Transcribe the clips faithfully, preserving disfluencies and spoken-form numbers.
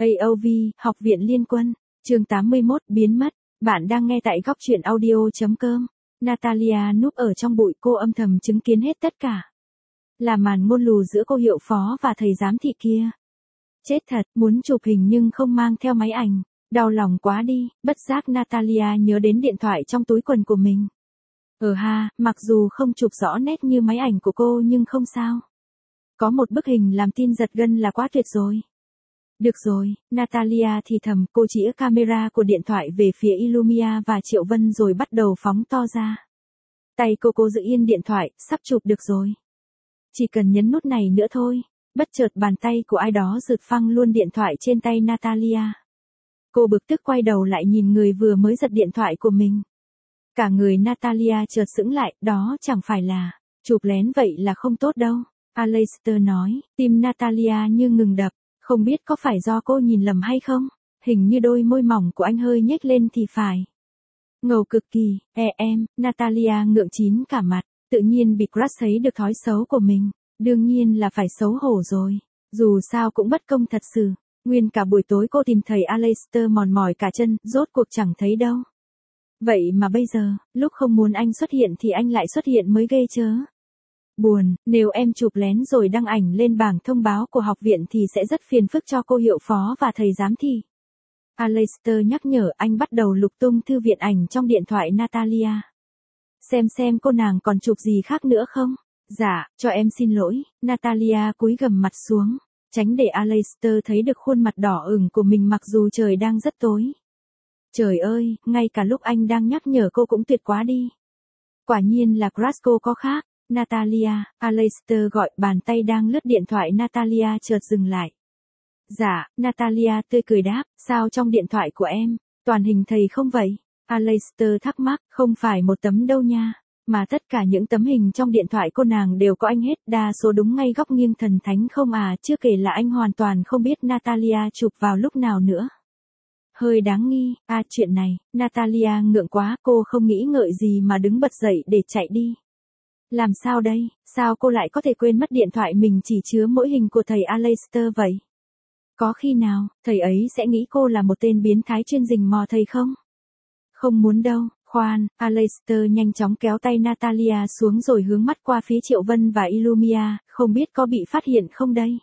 a o vê, Học viện Liên quân, chương tám mươi mốt, biến mất. Bạn đang nghe tại góc truyện audio chấm com. Natalia núp ở trong bụi, cô âm thầm chứng kiến hết tất cả. Là màn ngôn lù giữa cô hiệu phó và thầy giám thị kia. Chết thật, muốn chụp hình nhưng không mang theo máy ảnh. Đau lòng quá đi, bất giác Natalia nhớ đến điện thoại trong túi quần của mình. Ờ ha, mặc dù không chụp rõ nét như máy ảnh của cô nhưng không sao. Có một bức hình làm tin giật gân là quá tuyệt rồi. Được rồi, Natalia thì thầm, cô chĩa camera của điện thoại về phía Illumia và Triệu Vân rồi bắt đầu phóng to ra. Tay cô cô giữ yên điện thoại, sắp chụp được rồi. Chỉ cần nhấn nút này nữa thôi. Bất chợt bàn tay của ai đó giật phăng luôn điện thoại trên tay Natalia. Cô bực tức quay đầu lại nhìn người vừa mới giật điện thoại của mình. Cả người Natalia chợt sững lại, đó chẳng phải là chụp lén vậy là không tốt đâu. Aleister nói, tim Natalia như ngừng đập, không biết có phải do cô nhìn lầm hay không, hình như đôi môi mỏng của anh hơi nhếch lên thì phải. Ngầu cực kỳ, e em, Natalia ngượng chín cả mặt, tự nhiên bị crush thấy được thói xấu của mình, đương nhiên là phải xấu hổ rồi, dù sao cũng bất công thật sự, nguyên cả buổi tối cô tìm thầy Aleister mòn mỏi cả chân, rốt cuộc chẳng thấy đâu. Vậy mà bây giờ, lúc không muốn anh xuất hiện thì anh lại xuất hiện mới ghê chớ. Buồn, nếu em chụp lén rồi đăng ảnh lên bảng thông báo của học viện thì sẽ rất phiền phức cho cô hiệu phó và thầy giám thị. Aleister nhắc nhở, anh bắt đầu lục tung thư viện ảnh trong điện thoại Natalia. Xem xem cô nàng còn chụp gì khác nữa không? Dạ, cho em xin lỗi, Natalia cúi gằm mặt xuống, tránh để Aleister thấy được khuôn mặt đỏ ửng của mình mặc dù trời đang rất tối. Trời ơi, ngay cả lúc anh đang nhắc nhở cô cũng tuyệt quá đi. Quả nhiên là crush cô có khác. Natalia, Aleister gọi, bàn tay đang lướt điện thoại Natalia chợt dừng lại. Dạ, Natalia tươi cười đáp, sao trong điện thoại của em, toàn hình thầy không vậy? Aleister thắc mắc, không phải một tấm đâu nha, mà tất cả những tấm hình trong điện thoại cô nàng đều có anh hết, đa số đúng ngay góc nghiêng thần thánh không à, chưa kể là anh hoàn toàn không biết Natalia chụp vào lúc nào nữa. Hơi đáng nghi, à chuyện này, Natalia ngượng quá, cô không nghĩ ngợi gì mà đứng bật dậy để chạy đi. Làm sao đây, sao cô lại có thể quên mất điện thoại mình chỉ chứa mỗi hình của thầy Aleister vậy? Có khi nào, thầy ấy sẽ nghĩ cô là một tên biến thái chuyên rình mò thầy không? Không muốn đâu, khoan, Aleister nhanh chóng kéo tay Natalia xuống rồi hướng mắt qua phía Triệu Vân và Illumia, không biết có bị phát hiện không đây?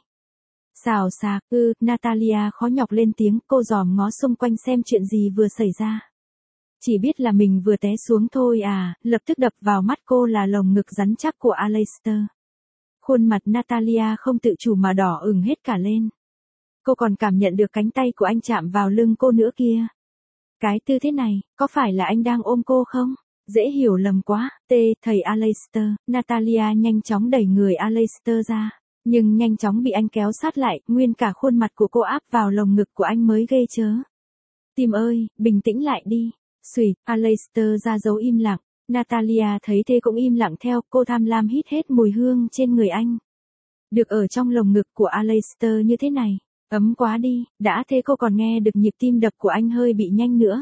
Xào xạc, ư, Natalia khó nhọc lên tiếng, cô dòm ngó xung quanh xem chuyện gì vừa xảy ra. Chỉ biết là mình vừa té xuống thôi à, lập tức đập vào mắt cô là lồng ngực rắn chắc của Aleister. Khuôn mặt Natalia không tự chủ mà đỏ ửng hết cả lên. Cô còn cảm nhận được cánh tay của anh chạm vào lưng cô nữa kia. Cái tư thế này, có phải là anh đang ôm cô không? Dễ hiểu lầm quá, tê, thầy Aleister. Natalia nhanh chóng đẩy người Aleister ra, nhưng nhanh chóng bị anh kéo sát lại, nguyên cả khuôn mặt của cô áp vào lồng ngực của anh mới ghê chớ. Tim ơi, bình tĩnh lại đi. Xùi, Aleister ra dấu im lặng, Natalia thấy thế cũng im lặng theo, cô tham lam hít hết mùi hương trên người anh. Được ở trong lồng ngực của Aleister như thế này, ấm quá đi, đã thế cô còn nghe được nhịp tim đập của anh hơi bị nhanh nữa.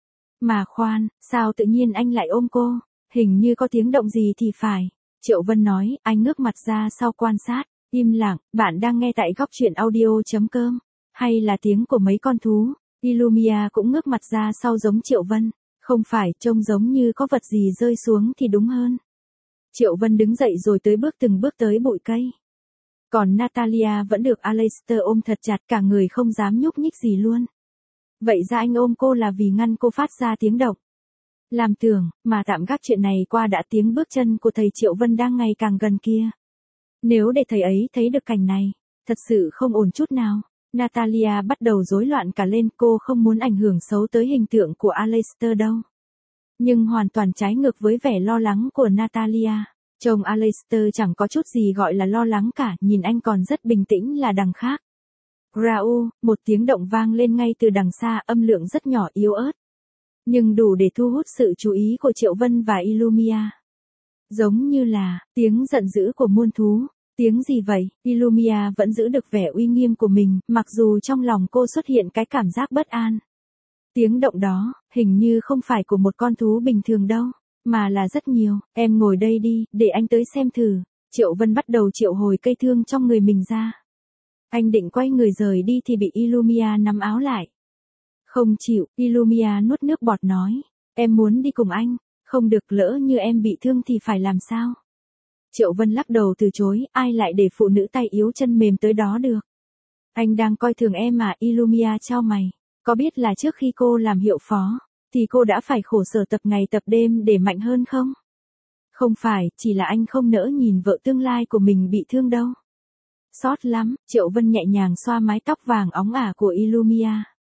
Mà khoan, sao tự nhiên anh lại ôm cô, hình như có tiếng động gì thì phải. Triệu Vân nói, anh ngước mặt ra sau quan sát, im lặng, bạn đang nghe tại góc truyện audio chấm com, hay là tiếng của mấy con thú. Illumia cũng ngước mặt ra sau giống Triệu Vân, không phải, trông giống như có vật gì rơi xuống thì đúng hơn. Triệu Vân đứng dậy rồi tới bước từng bước tới bụi cây. Còn Natalia vẫn được Aleister ôm thật chặt, cả người không dám nhúc nhích gì luôn. Vậy ra anh ôm cô là vì ngăn cô phát ra tiếng động. Làm tưởng, mà tạm gác chuyện này qua đã, tiếng bước chân của thầy Triệu Vân đang ngày càng gần kia. Nếu để thầy ấy thấy được cảnh này, thật sự không ổn chút nào. Natalia bắt đầu rối loạn cả lên, cô không muốn ảnh hưởng xấu tới hình tượng của Aleister đâu. Nhưng hoàn toàn trái ngược với vẻ lo lắng của Natalia. Chồng Aleister chẳng có chút gì gọi là lo lắng cả, nhìn anh còn rất bình tĩnh là đằng khác. Rau, một tiếng động vang lên ngay từ đằng xa, âm lượng rất nhỏ yếu ớt. Nhưng đủ để thu hút sự chú ý của Triệu Vân và Illumia. Giống như là tiếng giận dữ của muôn thú. Tiếng gì vậy? Illumia vẫn giữ được vẻ uy nghiêm của mình, mặc dù trong lòng cô xuất hiện cái cảm giác bất an. Tiếng động đó, hình như không phải của một con thú bình thường đâu, mà là rất nhiều. Em ngồi đây đi, để anh tới xem thử. Triệu Vân bắt đầu triệu hồi cây thương trong người mình ra. Anh định quay người rời đi thì bị Illumia nắm áo lại. Không chịu, Illumia nuốt nước bọt nói. Em muốn đi cùng anh, không được, lỡ như em bị thương thì phải làm sao? Triệu Vân lắc đầu từ chối, ai lại để phụ nữ tay yếu chân mềm tới đó được. Anh đang coi thường em mà. Illumia chau mày. Có biết là trước khi cô làm hiệu phó, thì cô đã phải khổ sở tập ngày tập đêm để mạnh hơn không? Không phải, chỉ là anh không nỡ nhìn vợ tương lai của mình bị thương đâu. Xót lắm, Triệu Vân nhẹ nhàng xoa mái tóc vàng óng ả của Illumia.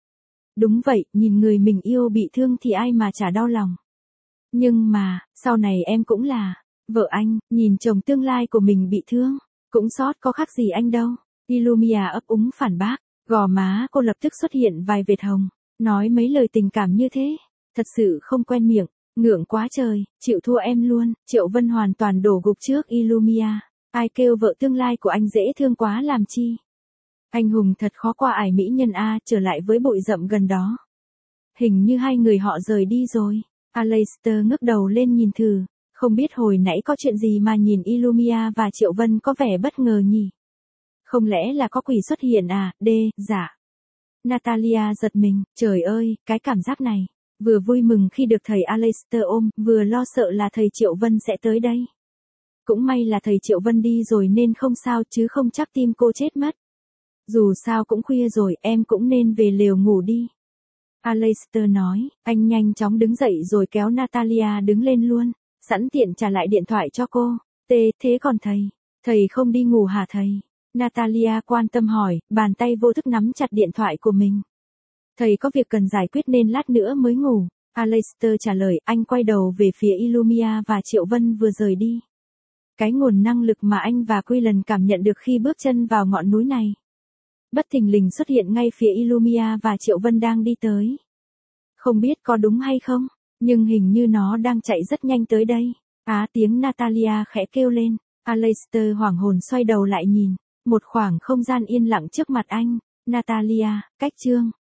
Đúng vậy, nhìn người mình yêu bị thương thì ai mà chả đau lòng. Nhưng mà, sau này em cũng là vợ anh, nhìn chồng tương lai của mình bị thương, cũng xót có khác gì anh đâu. Illumia ấp úng phản bác, gò má cô lập tức xuất hiện vài vệt hồng, nói mấy lời tình cảm như thế, thật sự không quen miệng, ngượng quá trời, chịu thua em luôn. Triệu Vân hoàn toàn đổ gục trước Illumia, ai kêu vợ tương lai của anh dễ thương quá làm chi. Anh hùng thật khó qua ải mỹ nhân a. Trở lại với bụi rậm gần đó. Hình như hai người họ rời đi rồi. Aleister ngước đầu lên nhìn thử, không biết hồi nãy có chuyện gì mà nhìn Illumia và Triệu Vân có vẻ bất ngờ nhỉ? Không lẽ là có quỷ xuất hiện à? Đê, dạ. Natalia giật mình, trời ơi, cái cảm giác này. Vừa vui mừng khi được thầy Aleister ôm, vừa lo sợ là thầy Triệu Vân sẽ tới đây. Cũng may là thầy Triệu Vân đi rồi nên không sao, chứ không chắc tim cô chết mất. Dù sao cũng khuya rồi, em cũng nên về lều ngủ đi. Aleister nói, anh nhanh chóng đứng dậy rồi kéo Natalia đứng lên luôn, sẵn tiện trả lại điện thoại cho cô. Tê, thế còn thầy? Thầy không đi ngủ hả thầy? Natalia quan tâm hỏi, bàn tay vô thức nắm chặt điện thoại của mình. Thầy có việc cần giải quyết nên lát nữa mới ngủ. Aleister trả lời, anh quay đầu về phía Illumia và Triệu Vân vừa rời đi. Cái nguồn năng lực mà anh và Quillen cảm nhận được khi bước chân vào ngọn núi này, bất thình lình xuất hiện ngay phía Illumia và Triệu Vân đang đi tới. Không biết có đúng hay không, nhưng hình như nó đang chạy rất nhanh tới đây. Á, tiếng Natalia khẽ kêu lên. Aleister hoảng hồn xoay đầu lại nhìn. Một khoảng không gian yên lặng trước mặt anh. Natalia, cách chương.